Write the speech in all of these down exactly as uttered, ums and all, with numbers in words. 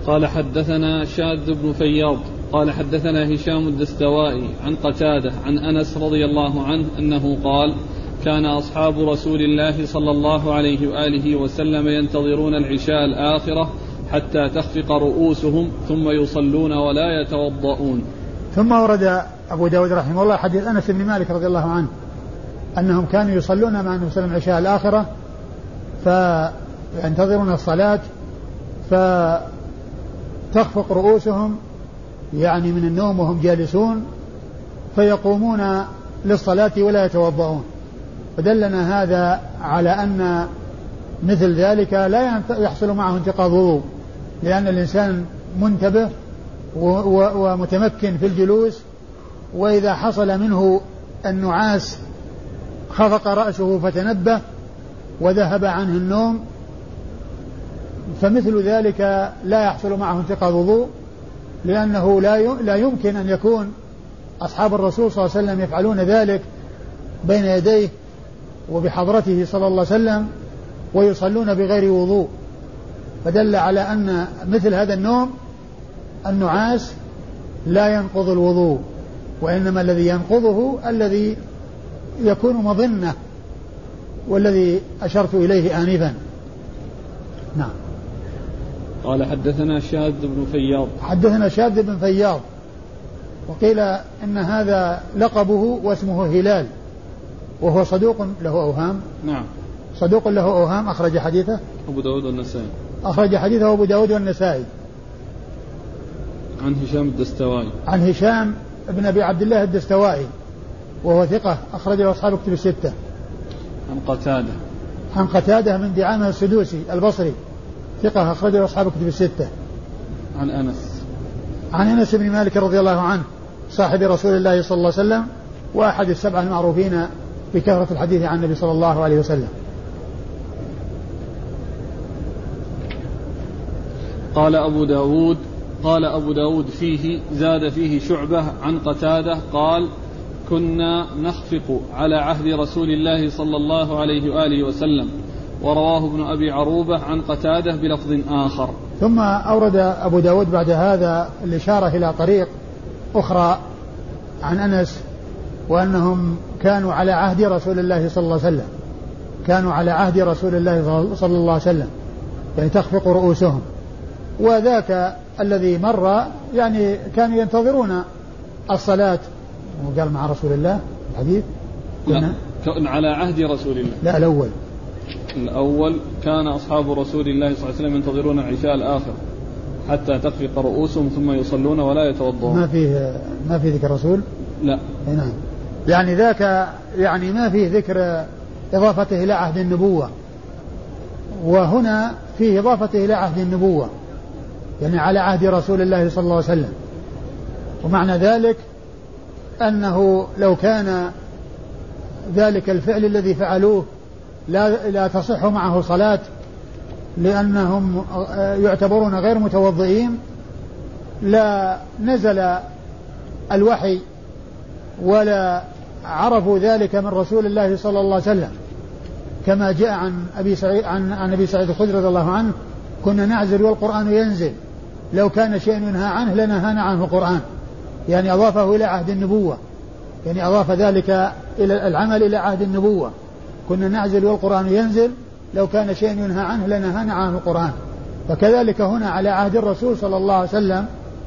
قال حدثنا شاذ بن فياض قال حدثنا هشام الدستوائي عن قتادة عن أنس رضي الله عنه أنه قال كان أصحاب رسول الله صلى الله عليه وآله وسلم ينتظرون العشاء الآخرة حتى تخفق رؤوسهم ثم يصلون ولا يتوضؤون. ثم ورد أبو داود رحمه الله حديث أنس بن مالك رضي الله عنه أنهم كانوا يصلون مع النبي صلى الله عليه وسلم العشاء الآخرة فينتظرون الصلاة فتخفق رؤوسهم يعني من النوم وهم جالسون فيقومون للصلاة ولا يتوضؤون. فدلنا هذا على أن مثل ذلك لا يحصل معه انتقاض وضوء، لأن الإنسان منتبه ومتمكن في الجلوس، وإذا حصل منه النعاس خفق رأسه فتنبه وذهب عنه النوم، فمثل ذلك لا يحصل معه انتقاض وضوء، لأنه لا يمكن أن يكون أصحاب الرسول صلى الله عليه وسلم يفعلون ذلك بين يديه وبحضرته صلى الله عليه وسلم ويصلون بغير وضوء. فدل على أن مثل هذا النوم النعاس لا ينقض الوضوء، وإنما الذي ينقضه الذي يكون مظنة، والذي أشرت إليه آنفا. نعم. قال حدثنا شاذ بن فياض حدثنا شاذ بن فياض وقيل إن هذا لقبه واسمه هلال، وهو صدوق له أوهام. نعم. صدوق له أوهام. أخرج حديثه أبو داود والنسائي. أخرج حديثه أبو داود والنسائي. عن هشام الدستوائي. عن هشام بن أبي عبد الله الدستوائي وهو ثقة أخرج له أصحاب كتب الستة. عن قتادة. عن قتادة من دعامة السدوسي البصري ثقة أخرج له أصحاب كتب الستة. عن أنس. عن أنس بن مالك رضي الله عنه صاحب رسول الله صلى الله عليه وسلم وأحد السبعة المعروفين بكثرة الحديث عن النبي صلى الله عليه وسلم. قال أبو داود قال أبو داود فيه زاد فيه شعبة عن قتادة قال كنا نخفق على عهد رسول الله صلى الله عليه وآله وسلم، ورواه ابن أبي عروبة عن قتادة بلفظ آخر. ثم أورد أبو داود بعد هذا الإشارة إلى طريق أخرى عن أنس، وأنهم كانوا على عهد رسول الله صلى الله عليه وسلم كانوا على عهد رسول الله صلى الله عليه وسلم يعني تخفق رؤوسهم، وذاك الذي مر يعني كانوا ينتظرون الصلاة. وقال مع رسول الله الحديث لا كان على عهد رسول الله. لا الأول الأول كان أصحاب رسول الله صلى الله عليه وسلم ينتظرون العشاء الآخر حتى تخفق رؤوسهم ثم يصلون ولا يتوضؤون. ما فيه ما فيه ذكر رسول. لا. نعم. يعني ذاك يعني ما فيه ذكر إضافته إلى عهد النبوة، وهنا فيه إضافته إلى عهد النبوة يعني على عهد رسول الله صلى الله عليه وسلم. ومعنى ذلك أنه لو كان ذلك الفعل الذي فعلوه لا, لا تصح معه صلاة لأنهم يعتبرون غير متوضئين، لا نزل الوحي ولا عرفوا ذلك من رسول الله صلى الله عليه وسلم، كما جاء عن أبي سعيد عن, عن أبي سعيد الخدري رضي الله عنه كنا نعزل والقرآن ينزل، لو كان شيء ينهى عنه لنهانا عنه القرآن، يعني أضافه إلى عهد النبوة، يعني أضاف ذلك إلى العمل إلى عهد النبوة. كنا نعزل والقرآن ينزل، لو كان شيء ينهى عنه لنهانا عنه القرآن. فكذلك هنا على عهد الرسول صلى الله عليه وسلم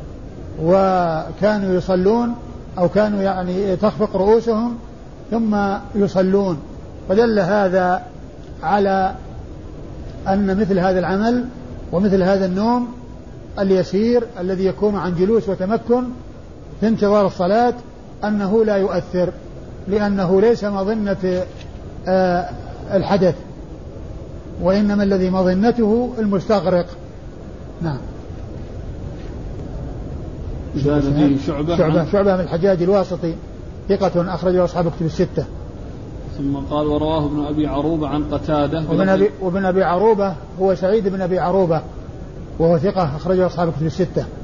وكانوا يصلون أو كانوا يعني تخفق رؤوسهم ثم يصلون، فدل هذا على أن مثل هذا العمل ومثل هذا النوم اليسير الذي يكون عن جلوس وتمكن في انتظار الصلاة أنه لا يؤثر، لأنه ليس مظنة آه الحدث، وإنما الذي مظنته المستغرق. نعم. شعبة شعبة, شعبة, شعبة من الحجاج الواسطي ثقة أخرجه أصحاب كتب الستة. ثم قال ورواه ابن أبي عروبة عن قتادة. وابن أبي, وابن أبي عروبة هو سعيد بن أبي عروبة وهو ثقة أخرجه أصحاب كتب الستة.